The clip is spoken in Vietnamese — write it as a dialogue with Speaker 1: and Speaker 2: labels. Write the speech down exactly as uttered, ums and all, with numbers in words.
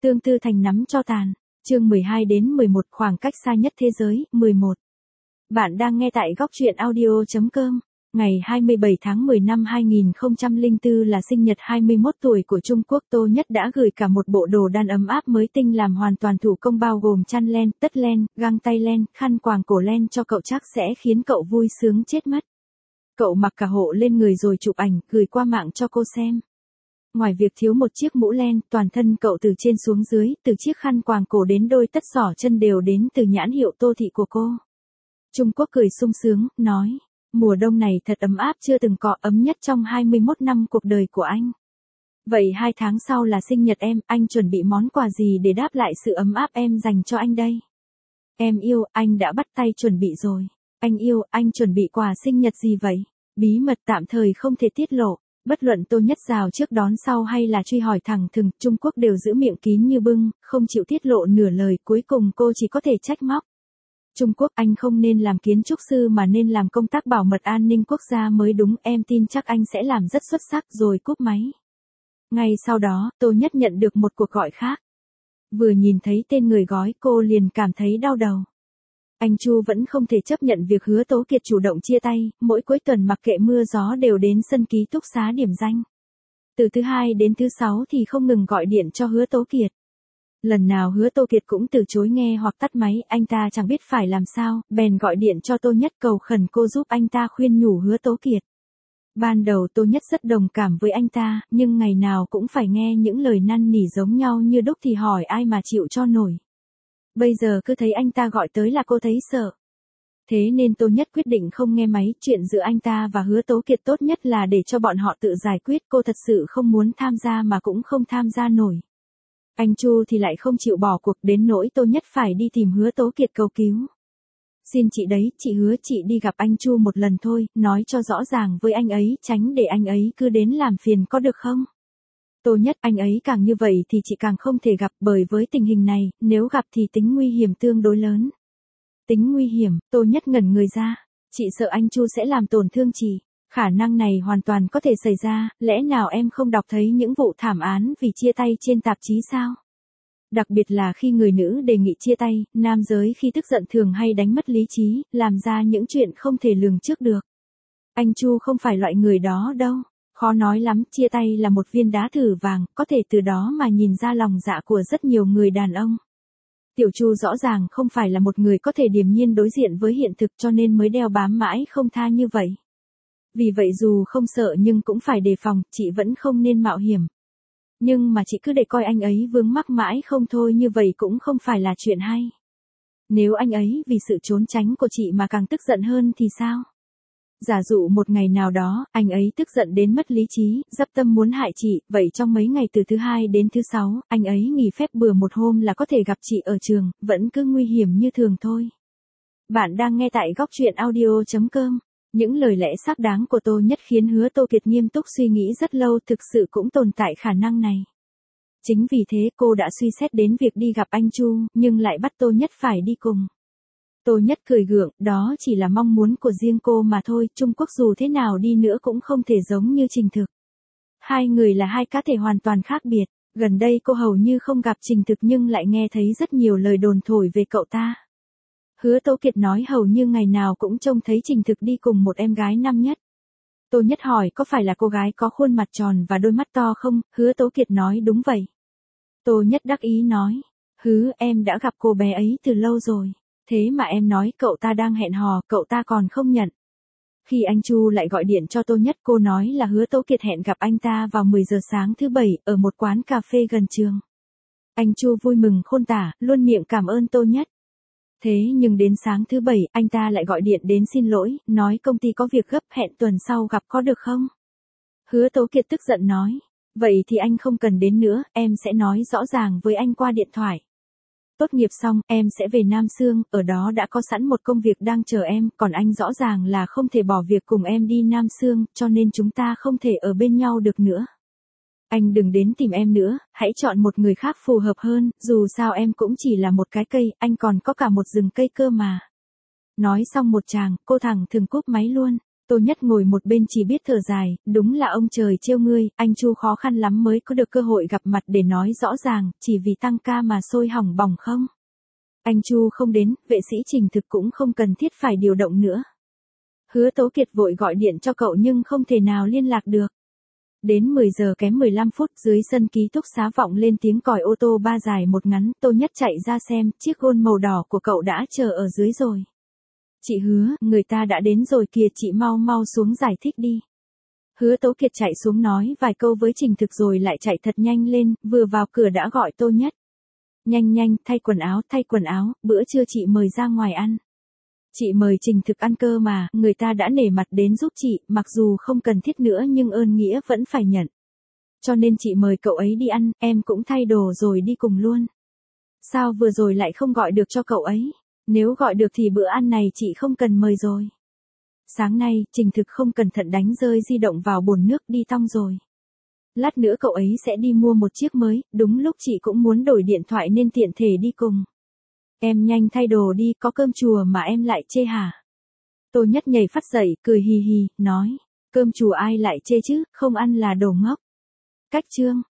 Speaker 1: Tương tư thành nắm tro tàn. Chương mười hai đến mười một khoảng cách xa nhất thế giới, mười một. Bạn đang nghe tại góc truyện audio chấm com. Ngày hai mươi bảy tháng mười năm hai nghìn không trăm lẻ bốn là sinh nhật hai mươi mốt tuổi của Trung Quốc. Tô Nhất đã gửi cả một bộ đồ đan ấm áp mới tinh làm hoàn toàn thủ công bao gồm chăn len, tất len, găng tay len, khăn quàng cổ len cho cậu chắc sẽ khiến cậu vui sướng chết mất. Cậu mặc cả hộ lên người rồi chụp ảnh, gửi qua mạng cho cô xem. Ngoài việc thiếu một chiếc mũ len, toàn thân cậu từ trên xuống dưới, từ chiếc khăn quàng cổ đến đôi tất xỏ chân đều đến từ nhãn hiệu Tô Thị của cô. Trung Quốc cười sung sướng, nói, mùa đông này thật ấm áp chưa từng có, ấm nhất trong hai mươi mốt năm cuộc đời của anh. Vậy hai tháng sau là sinh nhật em, anh chuẩn bị món quà gì để đáp lại sự ấm áp em dành cho anh đây? Em yêu, anh đã bắt tay chuẩn bị rồi. Anh yêu, anh chuẩn bị quà sinh nhật gì vậy? Bí mật tạm thời không thể tiết lộ. Bất luận Tô Nhất rào trước đón sau hay là truy hỏi thẳng thừng, Trung Quốc đều giữ miệng kín như bưng, không chịu tiết lộ nửa lời, cuối cùng cô chỉ có thể trách móc. Trung Quốc, anh không nên làm kiến trúc sư mà nên làm công tác bảo mật an ninh quốc gia mới đúng, em tin chắc anh sẽ làm rất xuất sắc, rồi cúp máy. Ngay sau đó, Tô Nhất nhận được một cuộc gọi khác. Vừa nhìn thấy tên người gói cô liền cảm thấy đau đầu. Anh Chu vẫn không thể chấp nhận việc Hứa Tố Kiệt chủ động chia tay, mỗi cuối tuần mặc kệ mưa gió đều đến sân ký túc xá điểm danh. Từ thứ hai đến thứ sáu thì không ngừng gọi điện cho Hứa Tố Kiệt. Lần nào Hứa Tố Kiệt cũng từ chối nghe hoặc tắt máy, anh ta chẳng biết phải làm sao, bèn gọi điện cho Tô Nhất cầu khẩn cô giúp anh ta khuyên nhủ Hứa Tố Kiệt. Ban đầu Tô Nhất rất đồng cảm với anh ta, nhưng ngày nào cũng phải nghe những lời năn nỉ giống nhau như đúc thì hỏi ai mà chịu cho nổi. Bây giờ cứ thấy anh ta gọi tới là cô thấy sợ. Thế nên Tô Nhất quyết định không nghe máy, chuyện giữa anh ta và Hứa Tố Kiệt tốt nhất là để cho bọn họ tự giải quyết, cô thật sự không muốn tham gia mà cũng không tham gia nổi. Anh Chu thì lại không chịu bỏ cuộc đến nỗi Tô Nhất phải đi tìm Hứa Tố Kiệt cầu cứu. Xin chị đấy, chị hứa chị đi gặp anh Chu một lần thôi, nói cho rõ ràng với anh ấy, tránh để anh ấy cứ đến làm phiền có được không? Tô Nhất, anh ấy càng như vậy thì chị càng không thể gặp, bởi với tình hình này, nếu gặp thì tính nguy hiểm tương đối lớn. Tính nguy hiểm, Tô Nhất ngẩn người ra. Chị sợ anh Chu sẽ làm tổn thương chị. Khả năng này hoàn toàn có thể xảy ra, lẽ nào em không đọc thấy những vụ thảm án vì chia tay trên tạp chí sao? Đặc biệt là khi người nữ đề nghị chia tay, nam giới khi tức giận thường hay đánh mất lý trí, làm ra những chuyện không thể lường trước được. Anh Chu không phải loại người đó đâu. Khó nói lắm, chia tay là một viên đá thử vàng, có thể từ đó mà nhìn ra lòng dạ của rất nhiều người đàn ông. Tiểu Chu rõ ràng không phải là một người có thể điềm nhiên đối diện với hiện thực cho nên mới đeo bám mãi không tha như vậy. Vì vậy dù không sợ nhưng cũng phải đề phòng, chị vẫn không nên mạo hiểm. Nhưng mà chị cứ để coi anh ấy vướng mắc mãi không thôi như vậy cũng không phải là chuyện hay. Nếu anh ấy vì sự trốn tránh của chị mà càng tức giận hơn thì sao? Giả dụ một ngày nào đó, anh ấy tức giận đến mất lý trí, dắp tâm muốn hại chị, vậy trong mấy ngày từ thứ hai đến thứ sáu, anh ấy nghỉ phép bừa một hôm là có thể gặp chị ở trường, vẫn cứ nguy hiểm như thường thôi. Bạn đang nghe tại góc truyện audio chấm com. Những lời lẽ xác đáng của Tô Nhất khiến Hứa Tố Kiệt nghiêm túc suy nghĩ rất lâu, thực sự cũng tồn tại khả năng này. Chính vì thế cô đã suy xét đến việc đi gặp anh Chu, nhưng lại bắt Tô Nhất phải đi cùng. Tô Nhất cười gượng, đó chỉ là mong muốn của riêng cô mà thôi, Trung Quốc dù thế nào đi nữa cũng không thể giống như Trình Thực. Hai người là hai cá thể hoàn toàn khác biệt, gần đây cô hầu như không gặp Trình Thực nhưng lại nghe thấy rất nhiều lời đồn thổi về cậu ta. Hứa Tố Kiệt nói hầu như ngày nào cũng trông thấy Trình Thực đi cùng một em gái năm nhất. Tô Nhất hỏi có phải là cô gái có khuôn mặt tròn và đôi mắt to không, Hứa Tố Kiệt nói đúng vậy. Tô Nhất đắc ý nói, Hứ em đã gặp cô bé ấy từ lâu rồi. Thế mà em nói cậu ta đang hẹn hò, cậu ta còn không nhận. Khi anh Chu lại gọi điện cho Tô Nhất, cô nói là Hứa Tố Kiệt hẹn gặp anh ta vào mười giờ sáng thứ bảy, ở một quán cà phê gần trường. Anh Chu vui mừng khôn tả, luôn miệng cảm ơn Tô Nhất. Thế nhưng đến sáng thứ bảy, anh ta lại gọi điện đến xin lỗi, nói công ty có việc gấp, hẹn tuần sau gặp có được không? Hứa Tố Kiệt tức giận nói, vậy thì anh không cần đến nữa, em sẽ nói rõ ràng với anh qua điện thoại. Tốt nghiệp xong, em sẽ về Nam Xương, ở đó đã có sẵn một công việc đang chờ em, còn anh rõ ràng là không thể bỏ việc cùng em đi Nam Xương, cho nên chúng ta không thể ở bên nhau được nữa. Anh đừng đến tìm em nữa, hãy chọn một người khác phù hợp hơn, dù sao em cũng chỉ là một cái cây, anh còn có cả một rừng cây cơ mà. Nói xong một tràng, cô thẳng thừng cúp máy luôn. Tô Nhất ngồi một bên chỉ biết thở dài, đúng là ông trời trêu ngươi, anh Chu khó khăn lắm mới có được cơ hội gặp mặt để nói rõ ràng, chỉ vì tăng ca mà sôi hỏng bỏng không. Anh Chu không đến, vệ sĩ Trình Thực cũng không cần thiết phải điều động nữa. Hứa Tố Kiệt vội gọi điện cho cậu nhưng không thể nào liên lạc được. Đến mười giờ kém mười lăm phút, dưới sân ký túc xá vọng lên tiếng còi ô tô ba dài một ngắn, Tô Nhất chạy ra xem, chiếc Gôn màu đỏ của cậu đã chờ ở dưới rồi. Chị Hứa, người ta đã đến rồi kìa, chị mau mau xuống giải thích đi. Hứa Tố Kiệt chạy xuống nói vài câu với Trình Thực rồi lại chạy thật nhanh lên, vừa vào cửa đã gọi Tô Nhất. Nhanh nhanh, thay quần áo, thay quần áo, bữa trưa chị mời ra ngoài ăn. Chị mời Trình Thực ăn cơ mà, người ta đã nể mặt đến giúp chị, mặc dù không cần thiết nữa nhưng ơn nghĩa vẫn phải nhận. Cho nên chị mời cậu ấy đi ăn, em cũng thay đồ rồi đi cùng luôn. Sao vừa rồi lại không gọi được cho cậu ấy? Nếu gọi được thì bữa ăn này chị không cần mời rồi. Sáng nay, Trình Thực không cẩn thận đánh rơi di động vào bồn nước đi tong rồi. Lát nữa cậu ấy sẽ đi mua một chiếc mới, đúng lúc chị cũng muốn đổi điện thoại nên tiện thể đi cùng. Em nhanh thay đồ đi, có cơm chùa mà em lại chê hả? Tô Nhất nhảy phát dậy, cười hì hì, nói, cơm chùa ai lại chê chứ, không ăn là đồ ngốc. Cách chương.